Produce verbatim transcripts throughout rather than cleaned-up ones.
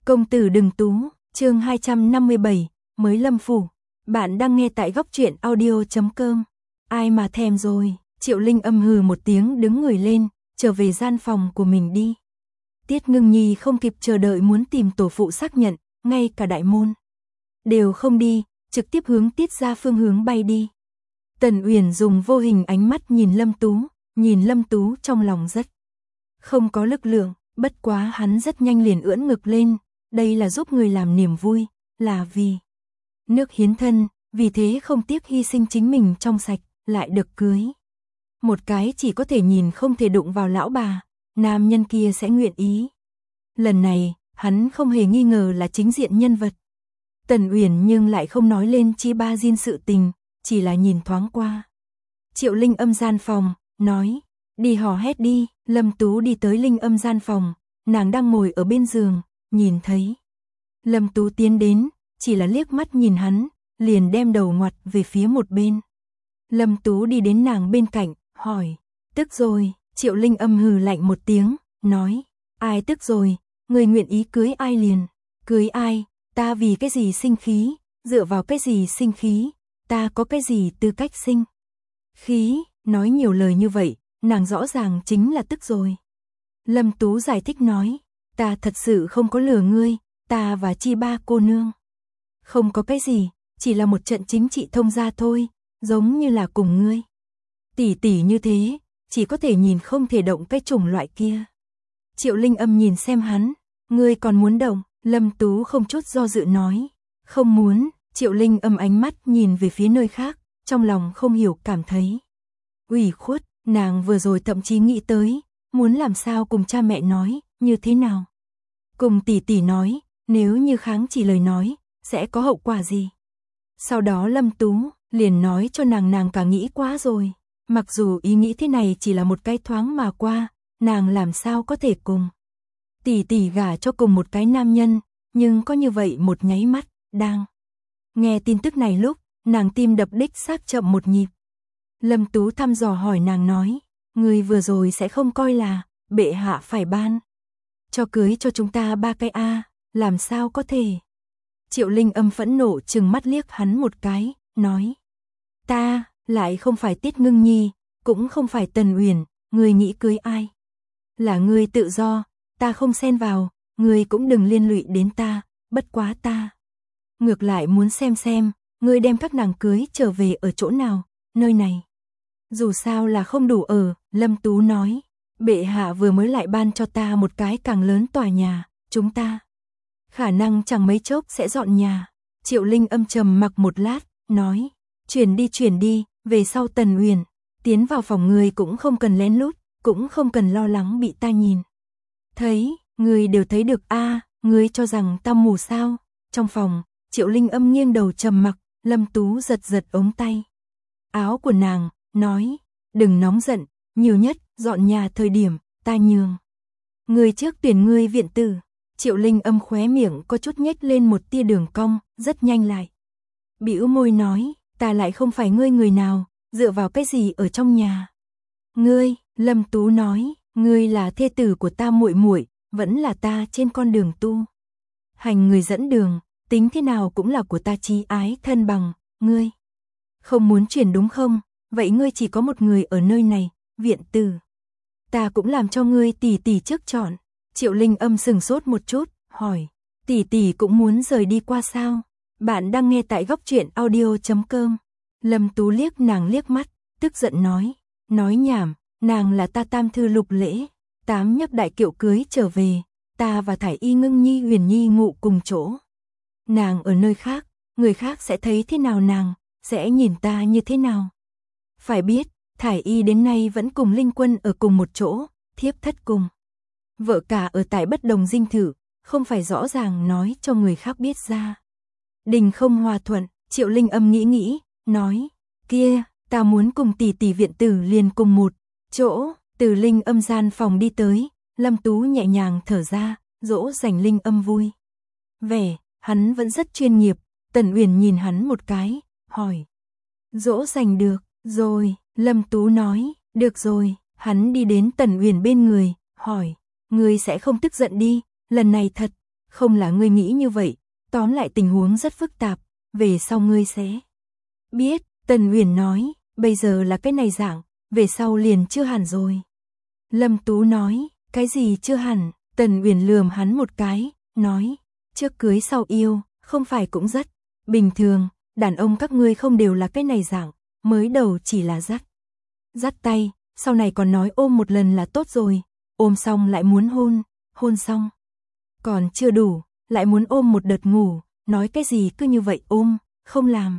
Công tử đừng tú, chương hai trăm năm mươi bảy, mới lâm phủ. Bạn đang nghe tại góc truyện audio chấm com. Ai mà thèm rồi, Triệu Linh âm hừ một tiếng đứng người lên, trở về gian phòng của mình đi. Tiết Ngưng Nhi không kịp chờ đợi muốn tìm tổ phụ xác nhận, ngay cả đại môn đều không đi, trực tiếp hướng Tiết ra phương hướng bay đi. Tần Uyển dùng vô hình ánh mắt nhìn Lâm Tú, nhìn Lâm Tú trong lòng rất không có lực lượng, bất quá hắn rất nhanh liền ưỡn ngực lên, đây là giúp người làm niềm vui, là vì nước hiến thân, vì thế không tiếc hy sinh chính mình trong sạch, lại được cưới. Một cái chỉ có thể nhìn không thể đụng vào lão bà, nam nhân kia sẽ nguyện ý. Lần này, hắn không hề nghi ngờ là chính diện nhân vật. Tần Uyển nhưng lại không nói lên chi ba diên sự tình, chỉ là nhìn thoáng qua. Triệu Linh âm gian phòng, nói, đi hò hét đi. Lâm Tú đi tới Linh âm gian phòng, nàng đang ngồi ở bên giường, nhìn thấy Lâm Tú tiến đến, chỉ là liếc mắt nhìn hắn, liền đem đầu ngoặt về phía một bên. Lâm Tú đi đến nàng bên cạnh, hỏi, tức rồi? Triệu Linh âm hừ lạnh một tiếng, nói, ai tức rồi, người nguyện ý cưới ai liền, cưới ai, ta vì cái gì sinh khí, dựa vào cái gì sinh khí, ta có cái gì tư cách sinh khí, nói nhiều lời như vậy, nàng rõ ràng chính là tức rồi. Lâm Tú giải thích nói, ta thật sự không có lừa ngươi, ta và chi ba cô nương không có cái gì, chỉ là một trận chính trị thông gia thôi, giống như là cùng ngươi tỷ tỷ như thế, chỉ có thể nhìn không thể động cái chủng loại kia. Triệu Linh âm nhìn xem hắn, ngươi còn muốn động? Lâm Tú không chút do dự nói, không muốn. Triệu Linh âm ánh mắt nhìn về phía nơi khác, trong lòng không hiểu cảm thấy ủy khuất, nàng vừa rồi thậm chí nghĩ tới, muốn làm sao cùng cha mẹ nói, như thế nào. Cùng tỷ tỷ nói, nếu như kháng chỉ lời nói, sẽ có hậu quả gì. Sau đó Lâm Tú liền nói cho nàng nàng cả nghĩ quá rồi, mặc dù ý nghĩ thế này chỉ là một cái thoáng mà qua, nàng làm sao có thể cùng tỷ tỷ gả cho cùng một cái nam nhân, nhưng có như vậy một nháy mắt, đang nghe tin tức này lúc, nàng tim đập đích xác chậm một nhịp. Lâm Tú thăm dò hỏi nàng nói, người vừa rồi sẽ không coi là, bệ hạ phải ban cho cưới cho chúng ta ba cái a, làm sao có thể. Triệu Linh âm phẫn nộ trừng mắt liếc hắn một cái, nói, ta, lại không phải Tiết Ngưng Nhi, cũng không phải Tần Uyển, người nghĩ cưới ai. Là người tự do, ta không xen vào, người cũng đừng liên lụy đến ta, bất quá ta ngược lại muốn xem xem, người đem các nàng cưới trở về ở chỗ nào, nơi này dù sao là không đủ ở. Lâm Tú nói, bệ hạ vừa mới lại ban cho ta một cái càng lớn tòa nhà, chúng ta khả năng chẳng mấy chốc sẽ dọn nhà. Triệu Linh âm trầm mặc một lát, nói, chuyển đi chuyển đi, về sau Tần Uyển tiến vào phòng người cũng không cần lén lút, cũng không cần lo lắng bị ta nhìn thấy, người đều thấy được a, à, người cho rằng ta mù sao. Trong phòng, Triệu Linh âm nghiêng đầu trầm mặc, Lâm Tú giật giật ống tay áo của nàng, nói, đừng nóng giận, nhiều nhất, dọn nhà thời điểm, ta nhường người trước tuyển ngươi viện tử. Triệu Linh âm khóe miệng có chút nhếch lên một tia đường cong, rất nhanh lại bĩu môi nói, ta lại không phải ngươi người nào, dựa vào cái gì ở trong nhà ngươi. Lâm Tú nói, ngươi là thê tử của ta muội muội, vẫn là ta trên con đường tu hành người dẫn đường, tính thế nào cũng là của ta chí ái thân bằng, ngươi không muốn chuyển đúng không? Vậy ngươi chỉ có một người ở nơi này, viện tử ta cũng làm cho ngươi tỷ tỷ trước chọn. Triệu Linh âm sừng sốt một chút, hỏi, tỷ tỷ cũng muốn rời đi qua sao? Bạn đang nghe tại góc truyện audio chấm com. Lâm Tú liếc nàng liếc mắt, tức giận nói, nói nhảm, nàng là ta tam thư lục lễ, tám nhắc đại kiệu cưới trở về, ta và Thải Y Ngưng Nhi Huyền Nhi ngụ cùng chỗ. Nàng ở nơi khác, người khác sẽ thấy thế nào nàng, sẽ nhìn ta như thế nào? Phải biết, Thải Y đến nay vẫn cùng Linh Quân ở cùng một chỗ, thiếp thất cùng vợ cả ở tại bất đồng dinh thự, không phải rõ ràng nói cho người khác biết ra. Đình không hòa thuận. Triệu Linh âm nghĩ nghĩ, nói, kia, ta muốn cùng tỷ tỷ viện tử liền cùng một chỗ. Từ Linh âm gian phòng đi tới, Lâm Tú nhẹ nhàng thở ra, dỗ dành Linh âm vui vẻ, hắn vẫn rất chuyên nghiệp. Tần Uyển nhìn hắn một cái, hỏi, dỗ dành được rồi. Lâm Tú nói, được rồi. Hắn đi đến Tần Uyển bên người, hỏi, ngươi sẽ không tức giận đi, lần này thật Không là ngươi nghĩ như vậy, tóm lại tình huống rất phức tạp, về sau ngươi sẽ biết. Tần Uyển nói, bây giờ là cái này dạng, về sau liền chưa hẳn rồi. Lâm Tú nói, cái gì chưa hẳn? Tần Uyển lườm hắn một cái, nói, trước cưới sau yêu, không phải cũng rất bình thường, đàn ông các ngươi không đều là cái này dạng, mới đầu chỉ là dắt dắt tay, sau này còn nói ôm một lần là tốt rồi, ôm xong lại muốn hôn, hôn xong còn chưa đủ, lại muốn ôm một đợt ngủ, nói cái gì cứ như vậy ôm, không làm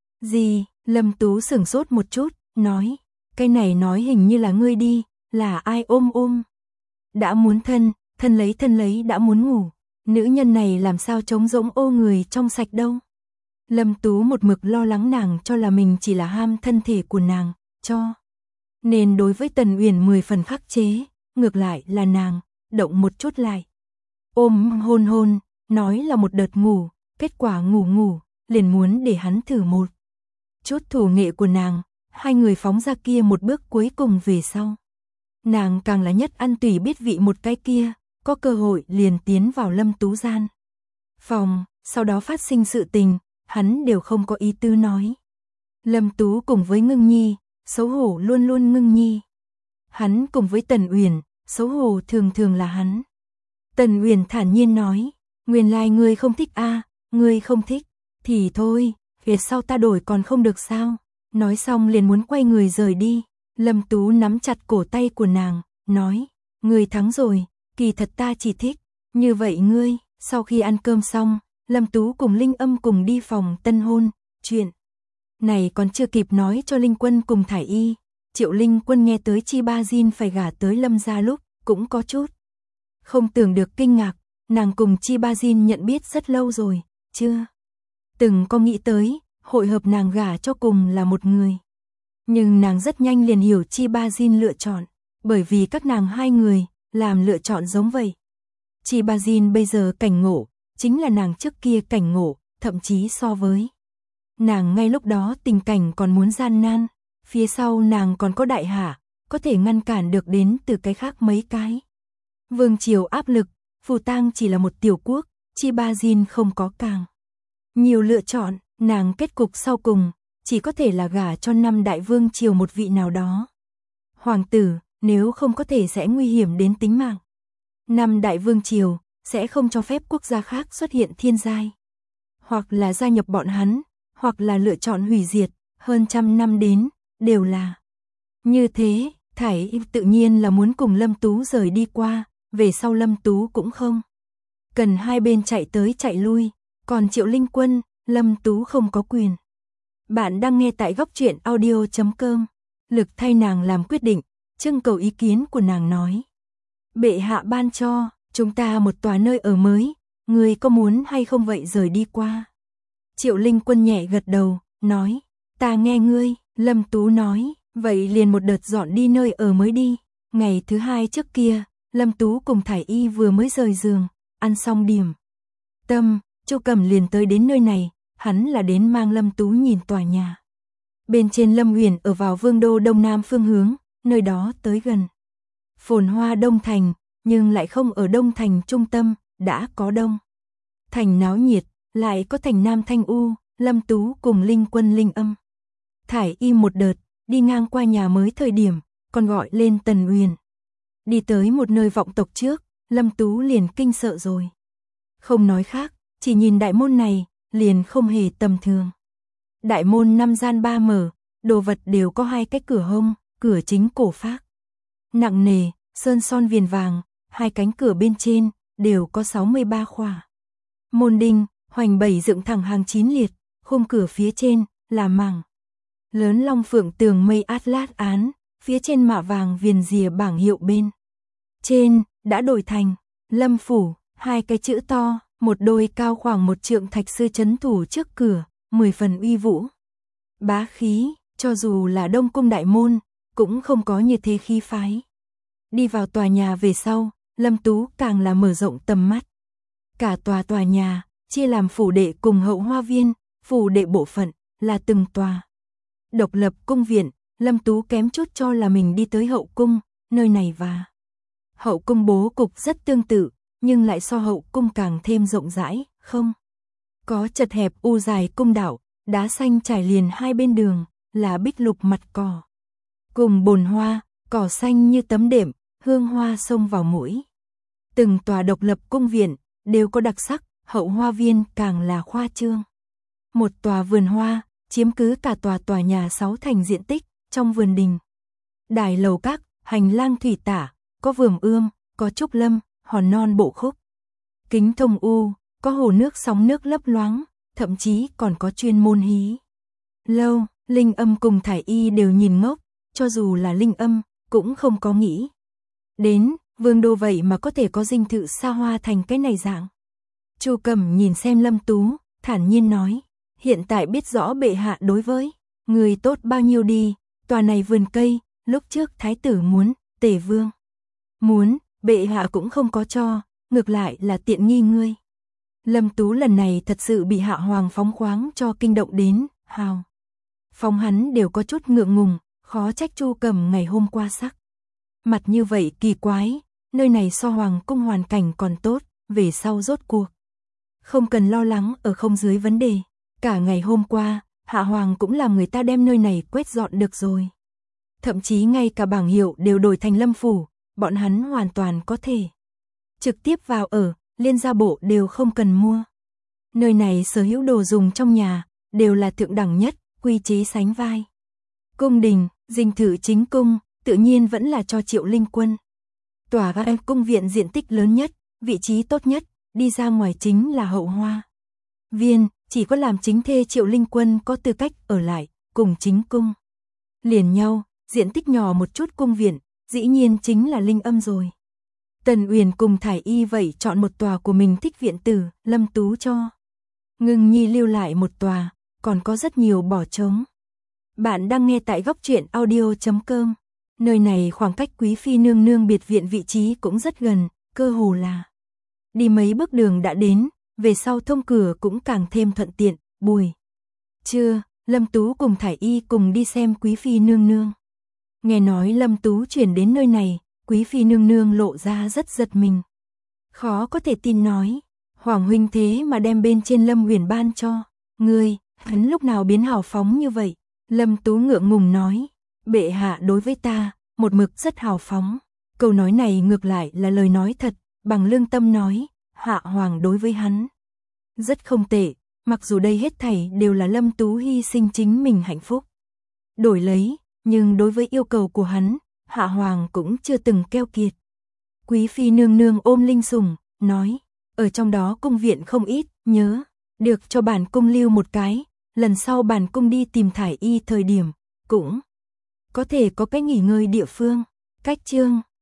gì. Lâm Tú sửng sốt một chút, nói, cái này nói hình như là ngươi đi, là ai ôm ôm? Đã muốn thân, thân lấy thân lấy đã muốn ngủ, nữ nhân này làm sao trống rỗng ô người trong sạch đâu. Lâm Tú một mực lo lắng nàng cho là mình chỉ là ham thân thể của nàng, cho nên đối với Tần Uyển mười phần khắc chế, ngược lại là nàng, động một chút lại. Ôm hôn hôn, nói là một đợt ngủ, kết quả ngủ ngủ, liền muốn để hắn thử một chút thủ nghệ của nàng, hai người phóng ra kia một bước cuối cùng về sau. Nàng càng là nhất ăn tùy biết vị một cái kia, có cơ hội liền tiến vào Lâm Tú gian phòng, sau đó phát sinh sự tình, hắn đều không có ý tư nói. Lâm Tú cùng với Ngưng Nhi, xấu hổ luôn luôn Ngưng Nhi. Hắn cùng với Tần Uyển, xấu hổ thường thường là hắn. Tần Uyển thản nhiên nói, nguyên lai ngươi không thích a, à, ngươi không thích, thì thôi, phía sau ta đổi còn không được sao. Nói xong liền muốn quay người rời đi. Lâm Tú nắm chặt cổ tay của nàng, nói, ngươi thắng rồi, kỳ thật ta chỉ thích, như vậy ngươi. Sau khi ăn cơm xong, Lâm Tú cùng Linh Âm cùng đi phòng tân hôn, chuyện này còn chưa kịp nói cho Linh Quân cùng Thải Y. Triệu Linh Quân nghe tới Chi Ba Jin phải gả tới Lâm gia lúc, cũng có chút không tưởng được kinh ngạc, nàng cùng Chi Ba Jin nhận biết rất lâu rồi, chưa từng có nghĩ tới, hội hợp nàng gả cho cùng là một người. Nhưng nàng rất nhanh liền hiểu Chi Ba Jin lựa chọn, bởi vì các nàng hai người, làm lựa chọn giống vậy. Chi Ba Jin bây giờ cảnh ngộ, chính là nàng trước kia cảnh ngộ, thậm chí so với nàng ngay lúc đó tình cảnh còn muốn gian nan, phía sau nàng còn có đại hạ, có thể ngăn cản được đến từ cái khác mấy cái. Vương triều áp lực, Phù Tang chỉ là một tiểu quốc, Chi Ba Jin không có càng nhiều lựa chọn, nàng kết cục sau cùng, chỉ có thể là gả cho năm đại vương triều một vị nào đó. Hoàng tử, nếu không có thể sẽ nguy hiểm đến tính mạng. Năm đại vương triều, sẽ không cho phép quốc gia khác xuất hiện thiên giai. Hoặc là gia nhập bọn hắn, hoặc là lựa chọn hủy diệt, hơn trăm năm đến, đều là như thế. Thải Y tự nhiên là muốn cùng Lâm Tú rời đi qua, về sau Lâm Tú cũng không cần hai bên chạy tới chạy lui, còn Triệu Linh Quân, Lâm Tú không có quyền. Bạn đang nghe tại góc truyện audio chấm com, lực thay nàng làm quyết định, trưng cầu ý kiến của nàng nói. Bệ hạ ban cho, chúng ta một tòa nơi ở mới, người có muốn hay không vậy rời đi qua. Triệu Linh Quân nhẹ gật đầu, nói, ta nghe ngươi. Lâm Tú nói, vậy liền một đợt dọn đi nơi ở mới đi. Ngày thứ hai trước kia, Lâm Tú cùng Thải Y vừa mới rời giường, ăn xong điểm tâm, Chu Cẩm liền tới đến nơi này, hắn là đến mang Lâm Tú nhìn tòa nhà. Bên trên Lâm Uyển ở vào Vương đô đông nam phương hướng, nơi đó tới gần phồn hoa Đông Thành, nhưng lại không ở Đông Thành trung tâm, đã có Đông Thành náo nhiệt, lại có thành Nam thanh u. Lâm Tú cùng Linh Quân Linh Âm, Thải Y một đợt, đi ngang qua nhà mới thời điểm, còn gọi lên Tần Uyển. Đi tới một nơi vọng tộc trước, Lâm Tú liền kinh sợ rồi. Không nói khác, chỉ nhìn đại môn này, liền không hề tầm thường. Đại môn năm gian ba mở, đồ vật đều có hai cái cửa hông, cửa chính cổ phác nặng nề, sơn son viền vàng, hai cánh cửa bên trên, đều có sáu mươi ba khỏa môn đinh, hoành bảy dựng thẳng hàng chín liệt, khung cửa phía trên, là mảng lớn long phượng tường mây Atlas án, phía trên mạ vàng viền rìa bảng hiệu bên trên, đã đổi thành Lâm Phủ, hai cái chữ to, một đôi cao khoảng một trượng thạch sư chấn thủ trước cửa, mười phần uy vũ. Bá khí, cho dù là Đông Cung đại môn, cũng không có như thế khí phái. Đi vào tòa nhà về sau, Lâm Tú càng là mở rộng tầm mắt. Cả tòa tòa nhà, chia làm phủ đệ cùng hậu hoa viên, phủ đệ bộ phận, là từng tòa độc lập cung viện. Lâm Tú kém chút cho là mình đi tới hậu cung, nơi này và hậu cung bố cục rất tương tự, nhưng lại so hậu cung càng thêm rộng rãi, không? Có chật hẹp u dài cung đạo, đá xanh trải liền hai bên đường, là bích lục mặt cỏ. Cùng bồn hoa, cỏ xanh như tấm đệm, hương hoa xông vào mũi. Từng tòa độc lập cung viện, đều có đặc sắc, hậu hoa viên càng là khoa trương. Một tòa vườn hoa, chiếm cứ cả tòa tòa nhà sáu thành diện tích, trong vườn đình. Đài lầu các, hành lang thủy tả, có vườn ươm, có trúc lâm, hòn non bộ khúc. Kính thông u, có hồ nước sóng nước lấp loáng, thậm chí còn có chuyên môn hí. Lâu, Linh Âm cùng Thải Y đều nhìn ngốc, cho dù là Linh Âm, cũng không có nghĩ. Đến, vương đô vậy mà có thể có dinh thự xa hoa thành cái này dạng. Chu Cẩm nhìn xem Lâm Tú, thản nhiên nói, hiện tại biết rõ bệ hạ đối với người tốt bao nhiêu đi, tòa này vườn cây, lúc trước thái tử muốn, Tề vương muốn, bệ hạ cũng không có cho, ngược lại là tiện nghi ngươi. Lâm Tú lần này thật sự bị hạ hoàng phóng khoáng cho kinh động đến, hào. Phóng hắn đều có chút ngượng ngùng, khó trách Chu Cẩm ngày hôm qua sắc. Mặt như vậy kỳ quái, nơi này so hoàng cung hoàn cảnh còn tốt, về sau rốt cuộc. Không cần lo lắng ở không dưới vấn đề, cả ngày hôm qua, hạ hoàng cũng làm người ta đem nơi này quét dọn được rồi. Thậm chí ngay cả bảng hiệu đều đổi thành Lâm phủ, bọn hắn hoàn toàn có thể trực tiếp vào ở, liên gia bộ đều không cần mua. Nơi này sở hữu đồ dùng trong nhà, đều là thượng đẳng nhất, quy chế sánh vai. Cung đình, dinh thự chính cung, tự nhiên vẫn là cho Triệu Linh Quân. Tòa gai cung viện diện tích lớn nhất, vị trí tốt nhất, đi ra ngoài chính là hậu hoa viên, chỉ có làm chính thê Triệu Linh Quân có tư cách ở lại, cùng chính cung. Liền nhau, diện tích nhỏ một chút cung viện, dĩ nhiên chính là Linh Âm rồi. Tần Uyển cùng Thải Y vậy chọn một tòa của mình thích viện tử, Lâm Tú cho Ngưng Nhi lưu lại một tòa, còn có rất nhiều bỏ trống. Bạn đang nghe tại góc truyện audio chấm com. Nơi này khoảng cách Quý phi nương nương biệt viện vị trí cũng rất gần, cơ hồ là đi mấy bước đường đã đến, về sau thông cửa cũng càng thêm thuận tiện. Buổi trưa, Lâm Tú cùng Thải Y cùng đi xem Quý phi nương nương. Nghe nói Lâm Tú chuyển đến nơi này, Quý phi nương nương lộ ra rất giật mình. Khó có thể tin nói, Hoàng huynh thế mà đem bên trên Lâm Huyền ban cho ngươi, hắn lúc nào biến hào phóng như vậy? Lâm Tú ngượng ngùng nói, bệ hạ đối với ta, một mực rất hào phóng. Câu nói này ngược lại là lời nói thật, bằng lương tâm nói, hạ hoàng đối với hắn rất không tệ, mặc dù đây hết thảy đều là Lâm Tú hy sinh chính mình hạnh phúc đổi lấy, nhưng đối với yêu cầu của hắn, hạ hoàng cũng chưa từng keo kiệt. Quý phi nương nương ôm Linh sủng, nói, ở trong đó cung viện không ít, nhớ được cho bản cung lưu một cái, lần sau bản cung đi tìm Thải Y thời điểm, cũng có thể có cái nghỉ ngơi địa phương. Cách chương